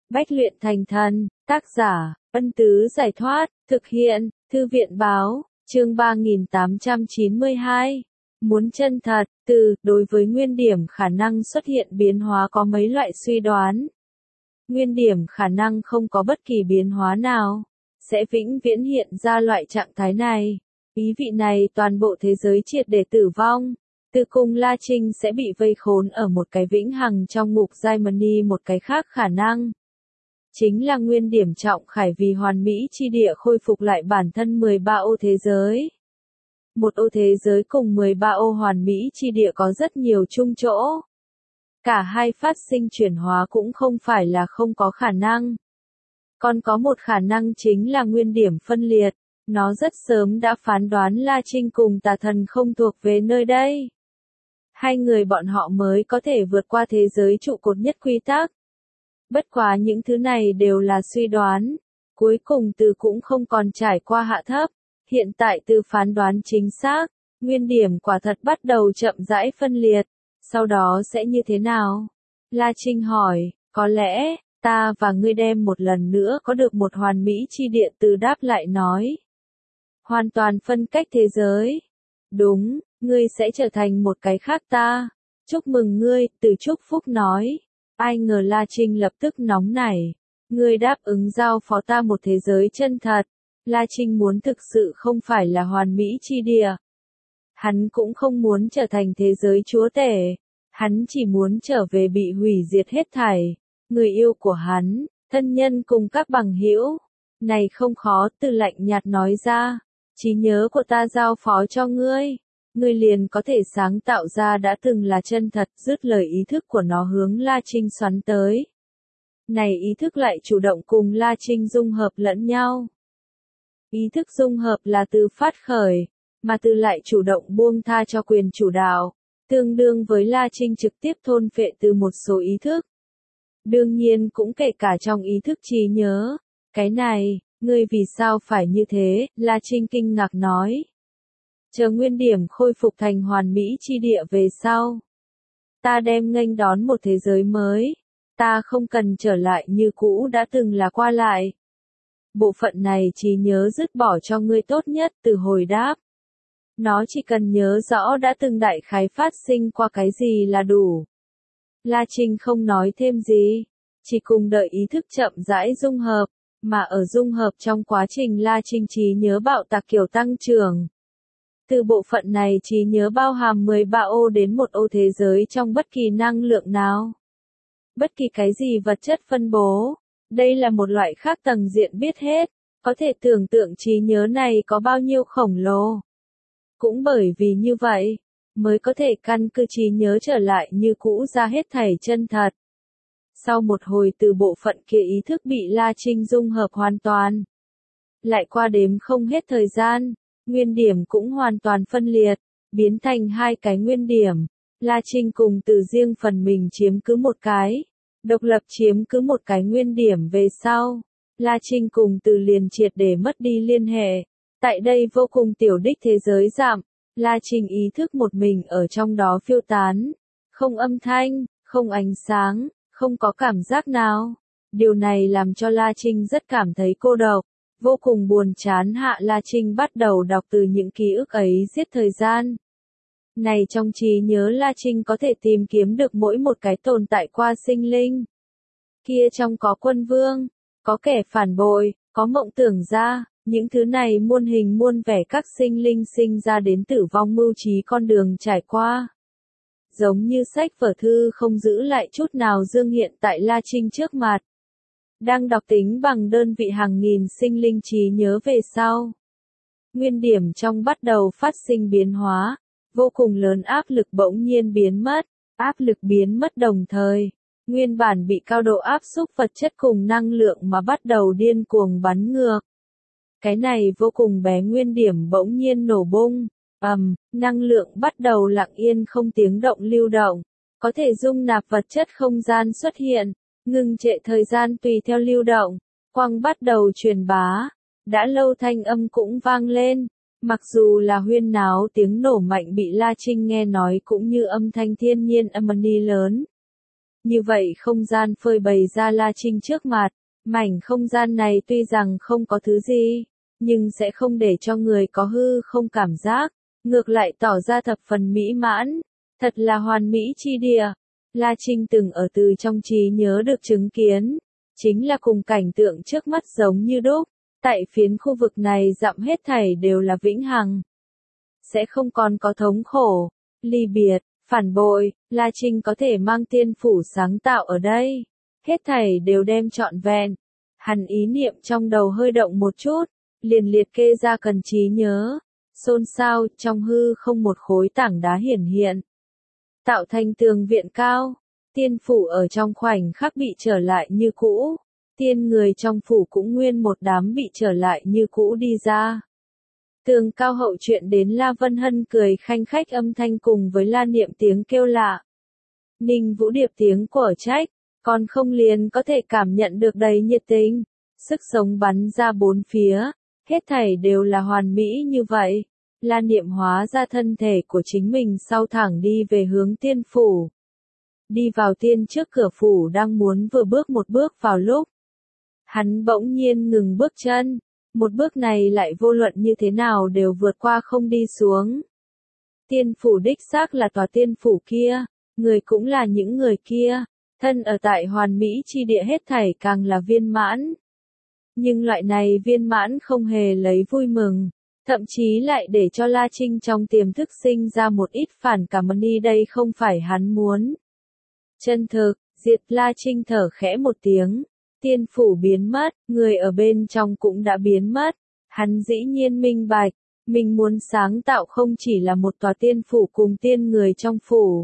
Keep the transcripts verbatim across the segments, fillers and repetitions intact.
Bách luyện thành thần, tác giả, Ân Tứ Giải Thoát, thực hiện, Thư viện Báo, chương ba nghìn tám trăm chín mươi hai. Muốn chân thật, từ, đối với nguyên điểm khả năng xuất hiện biến hóa có mấy loại suy đoán. Nguyên điểm khả năng không có bất kỳ biến hóa nào, sẽ vĩnh viễn hiện ra loại trạng thái này. Ý vị này toàn bộ thế giới triệt để tử vong. Từ cùng La Trinh sẽ bị vây khốn ở một cái vĩnh hằng trong ngục giai mani. Một cái khác khả năng chính là nguyên điểm trọng khải vì hoàn mỹ chi địa khôi phục lại bản thân mười ba ô thế giới. Một ô thế giới cùng mười ba ô hoàn mỹ chi địa có rất nhiều chung chỗ. Cả hai phát sinh chuyển hóa cũng không phải là không có khả năng. Còn có một khả năng chính là nguyên điểm phân liệt. Nó rất sớm đã phán đoán La Trinh cùng tà thần không thuộc về nơi đây. Hai người bọn họ mới có thể vượt qua thế giới trụ cột nhất quy tắc. Bất quá những thứ này đều là suy đoán. Cuối cùng từ cũng không còn trải qua hạ thấp. Hiện tại từ phán đoán chính xác. Nguyên điểm quả thật bắt đầu chậm rãi phân liệt. Sau đó sẽ như thế nào? La Trinh hỏi, có lẽ, ta và ngươi đem một lần nữa có được một hoàn mỹ chi địa. Từ đáp lại nói. Hoàn toàn phân cách thế giới. Đúng, ngươi sẽ trở thành một cái khác ta. Chúc mừng ngươi, từ chúc phúc nói. Ai ngờ La Trinh lập tức nóng nảy. Ngươi đáp ứng giao phó ta một thế giới chân thật. La Trinh muốn thực sự không phải là hoàn mỹ chi địa. Hắn cũng không muốn trở thành thế giới chúa tể. Hắn chỉ muốn trở về bị hủy diệt hết thảy. Người yêu của hắn, thân nhân cùng các bằng hữu. Này không khó, Từ lạnh nhạt nói ra. Trí nhớ của ta giao phó cho ngươi. Ngươi liền có thể sáng tạo ra đã từng là chân thật. Dứt lời ý thức của nó hướng La Trinh xoắn tới. Này ý thức lại chủ động cùng La Trinh dung hợp lẫn nhau. Ý thức dung hợp là từ phát khởi, mà từ lại chủ động buông tha cho quyền chủ đạo, tương đương với La Trinh trực tiếp thôn phệ từ một số ý thức. Đương nhiên cũng kể cả trong ý thức trí nhớ. Cái này, ngươi vì sao phải như thế? La Trinh kinh ngạc nói. Chờ nguyên điểm khôi phục thành hoàn mỹ chi địa về sau. Ta đem nghênh đón một thế giới mới. Ta không cần trở lại như cũ đã từng là qua lại. Bộ phận này trí nhớ dứt bỏ cho ngươi tốt nhất. Từ hồi đáp. Nó chỉ cần nhớ rõ đã từng đại khái phát sinh qua cái gì là đủ. La Trinh không nói thêm gì. Chỉ cùng đợi ý thức chậm rãi dung hợp. Mà ở dung hợp trong quá trình La Trinh trí nhớ bạo tạc kiểu tăng trưởng. Từ bộ phận này trí nhớ bao hàm mười ba ô đến một ô thế giới trong bất kỳ năng lượng nào. Bất kỳ cái gì vật chất phân bố. Đây là một loại khác tầng diện biết hết. Có thể tưởng tượng trí nhớ này có bao nhiêu khổng lồ. Cũng bởi vì như vậy, mới có thể căn cứ trí nhớ trở lại như cũ ra hết thảy chân thật. Sau một hồi từ bộ phận kia ý thức bị La Trinh dung hợp hoàn toàn. Lại qua đếm không hết thời gian, nguyên điểm cũng hoàn toàn phân liệt, biến thành hai cái nguyên điểm. La Trinh cùng từ riêng phần mình chiếm cứ một cái, độc lập chiếm cứ một cái nguyên điểm về sau. La Trinh cùng từ liền triệt để mất đi liên hệ. Tại đây vô cùng tiểu đích thế giới giảm, La Trinh ý thức một mình ở trong đó phiêu tán. Không âm thanh, không ánh sáng, không có cảm giác nào. Điều này làm cho La Trinh rất cảm thấy cô độc. Vô cùng buồn chán hạ La Trinh bắt đầu đọc từ những ký ức ấy giết thời gian. Này trong trí nhớ La Trinh có thể tìm kiếm được mỗi một cái tồn tại qua sinh linh. Kia trong có quân vương, có kẻ phản bội, có mộng tưởng gia. Những thứ này muôn hình muôn vẻ các sinh linh sinh ra đến tử vong mưu trí con đường trải qua. Giống như sách vở thư không giữ lại chút nào dương hiện tại La Trinh trước mặt. Đang đọc tính bằng đơn vị hàng nghìn sinh linh trí nhớ về sau. Nguyên điểm trong bắt đầu phát sinh biến hóa. Vô cùng lớn áp lực bỗng nhiên biến mất. Áp lực biến mất đồng thời. Nguyên bản bị cao độ áp xúc vật chất cùng năng lượng mà bắt đầu điên cuồng bắn ngược. Cái này vô cùng bé nguyên điểm bỗng nhiên nổ bung, ầm, um, năng lượng bắt đầu lặng yên không tiếng động lưu động, có thể dung nạp vật chất không gian xuất hiện, ngừng trệ thời gian tùy theo lưu động, quang bắt đầu truyền bá, đã lâu thanh âm cũng vang lên, mặc dù là huyên náo tiếng nổ mạnh bị La Trinh nghe nói cũng như âm thanh thiên nhiên âm ni lớn. Như vậy không gian phơi bày ra La Trinh trước mặt, mảnh không gian này tuy rằng không có thứ gì, nhưng sẽ không để cho người có hư không cảm giác, ngược lại tỏ ra thập phần mỹ mãn, thật là hoàn mỹ chi địa. La Trinh từng ở từ trong trí nhớ được chứng kiến, chính là cùng cảnh tượng trước mắt giống như đúc, tại phiến khu vực này dặm hết thảy đều là vĩnh hằng. Sẽ không còn có thống khổ, ly biệt, phản bội, La Trinh có thể mang tiên phủ sáng tạo ở đây. Hết thảy đều đem trọn vẹn. Hắn ý niệm trong đầu hơi động một chút, liền liệt kê ra cần trí nhớ. Xôn xao, trong hư không một khối tảng đá hiển hiện. Tạo thành tường viện cao, tiên phủ ở trong khoảnh khắc bị trở lại như cũ. Tiên người trong phủ cũng nguyên một đám bị trở lại như cũ đi ra. Tường cao hậu chuyện đến La Vân Hân cười khanh khách âm thanh cùng với La Niệm tiếng kêu lạ. Ninh Vũ Điệp tiếng của trách, còn không liền có thể cảm nhận được đầy nhiệt tình, sức sống bắn ra bốn phía, hết thảy đều là hoàn mỹ như vậy. La Niệm hóa ra thân thể của chính mình sau thẳng đi về hướng tiên phủ. Đi vào tiên trước cửa phủ đang muốn vừa bước một bước vào lúc. Hắn bỗng nhiên ngừng bước chân. Một bước này lại vô luận như thế nào đều vượt qua không đi xuống. Tiên phủ đích xác là tòa tiên phủ kia, người cũng là những người kia, thân ở tại hoàn mỹ chi địa hết thảy càng là viên mãn. Nhưng loại này viên mãn không hề lấy vui mừng, thậm chí lại để cho La Trinh trong tiềm thức sinh ra một ít phản cảm đi đây không phải hắn muốn. Chân thực, Diệt La Trinh thở khẽ một tiếng. Tiên phủ biến mất, người ở bên trong cũng đã biến mất. Hắn dĩ nhiên minh bạch, mình muốn sáng tạo không chỉ là một tòa tiên phủ cùng tiên người trong phủ.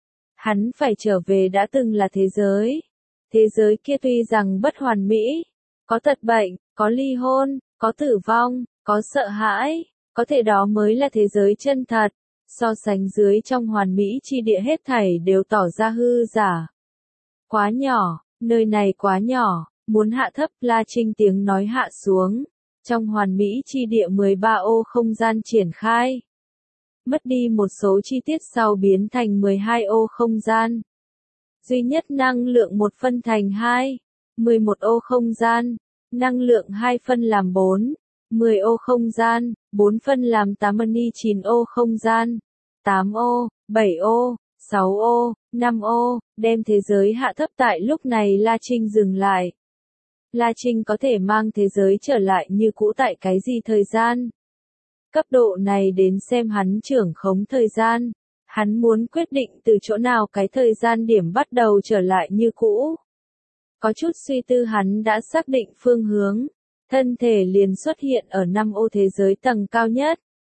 Hắn phải trở về đã từng là thế giới. Thế giới kia tuy rằng bất hoàn mỹ, có tật bệnh, có ly hôn, có tử vong, có sợ hãi, có thể đó mới là thế giới chân thật. So sánh dưới trong hoàn mỹ chi địa hết thảy đều tỏ ra hư giả. Quá nhỏ. Nơi này quá nhỏ, muốn hạ thấp La Trinh tiếng nói hạ xuống. Trong hoàn mỹ chi địa mười ba ô không gian triển khai. Mất đi một số chi tiết sau biến thành mười hai ô không gian. Duy nhất năng lượng một phân thành hai. mười một ô không gian. Năng lượng hai phân làm bốn. mười ô không gian. bốn phân làm tám ni chín ô không gian. tám ô, bảy ô. sáu ô, năm ô, đem thế giới hạ thấp tại lúc này La Trinh dừng lại. La Trinh có thể mang thế giới trở lại như cũ tại cái gì thời gian? Cấp độ này đến xem hắn trưởng khống thời gian. Hắn muốn quyết định từ chỗ nào cái thời gian điểm bắt đầu trở lại như cũ. Có chút suy tư hắn đã xác định phương hướng. Thân thể liền xuất hiện ở năm ô thế giới tầng cao nhất.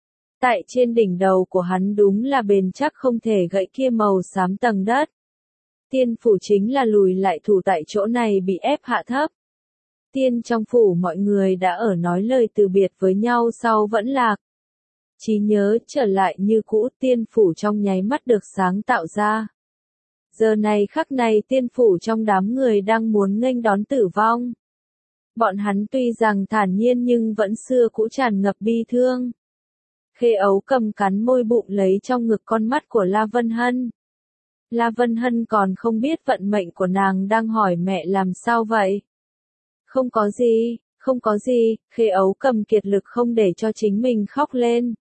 Tại trên đỉnh đầu của hắn đúng là bền chắc không thể gãy kia màu xám tầng đất. Tiên phủ chính là lùi lại thủ tại chỗ này bị ép hạ thấp. Tiên trong phủ mọi người đã ở nói lời từ biệt với nhau sau vẫn lạc. Trí nhớ trở lại như cũ tiên phủ trong nháy mắt được sáng tạo ra. Giờ này khắc này tiên phủ trong đám người đang muốn nghênh đón tử vong. Bọn hắn tuy rằng thản nhiên nhưng vẫn xưa cũ tràn ngập bi thương. Khê Ấu cầm cắn môi bụng lấy trong ngực con mắt của La Vân Hân. La Vân Hân còn không biết vận mệnh của nàng đang hỏi mẹ làm sao vậy. Không có gì, không có gì, Khê Ấu cầm kiệt lực không để cho chính mình khóc lên.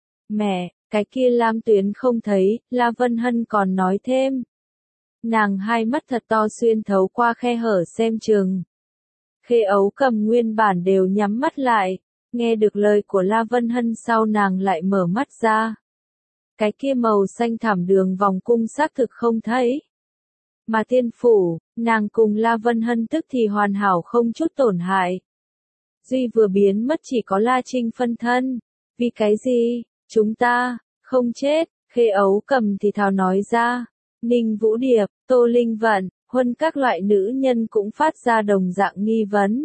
Mẹ, cái kia Lam Tuyến không thấy, La Vân Hân còn nói thêm. Nàng hai mắt thật to xuyên thấu qua khe hở xem chừng. Khê Ấu cầm nguyên bản đều nhắm mắt lại. Nghe được lời của La Vân Hân sau nàng lại mở mắt ra. Cái kia màu xanh thảm đường vòng cung xác thực không thấy. Mà tiên phủ, nàng cùng La Vân Hân tức thì hoàn hảo không chút tổn hại. Duy vừa biến mất chỉ có La Trinh phân thân. Vì cái gì, chúng ta, không chết, Khê Ấu cầm thì thào nói ra. Ninh Vũ Điệp, Tô Linh Vận, Huân các loại nữ nhân cũng phát ra đồng dạng nghi vấn.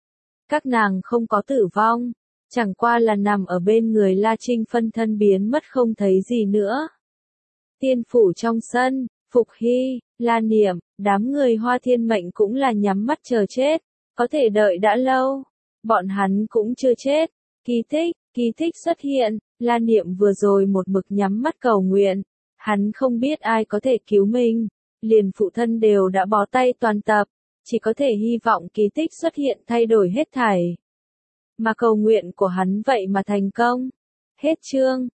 Các nàng không có tử vong, chẳng qua là nằm ở bên người La Trinh phân thân biến mất không thấy gì nữa. Tiên phủ trong sân, Phục Hy, La Niệm, đám người Hoa Thiên Mệnh cũng là nhắm mắt chờ chết, có thể đợi đã lâu, bọn hắn cũng chưa chết. Kỳ tích, kỳ tích xuất hiện, La Niệm vừa rồi một mực nhắm mắt cầu nguyện, hắn không biết ai có thể cứu mình, liền phụ thân đều đã bó tay toàn tập, chỉ có thể hy vọng kỳ tích xuất hiện thay đổi hết thảy. Mà cầu nguyện của hắn vậy mà thành công. Hết chương.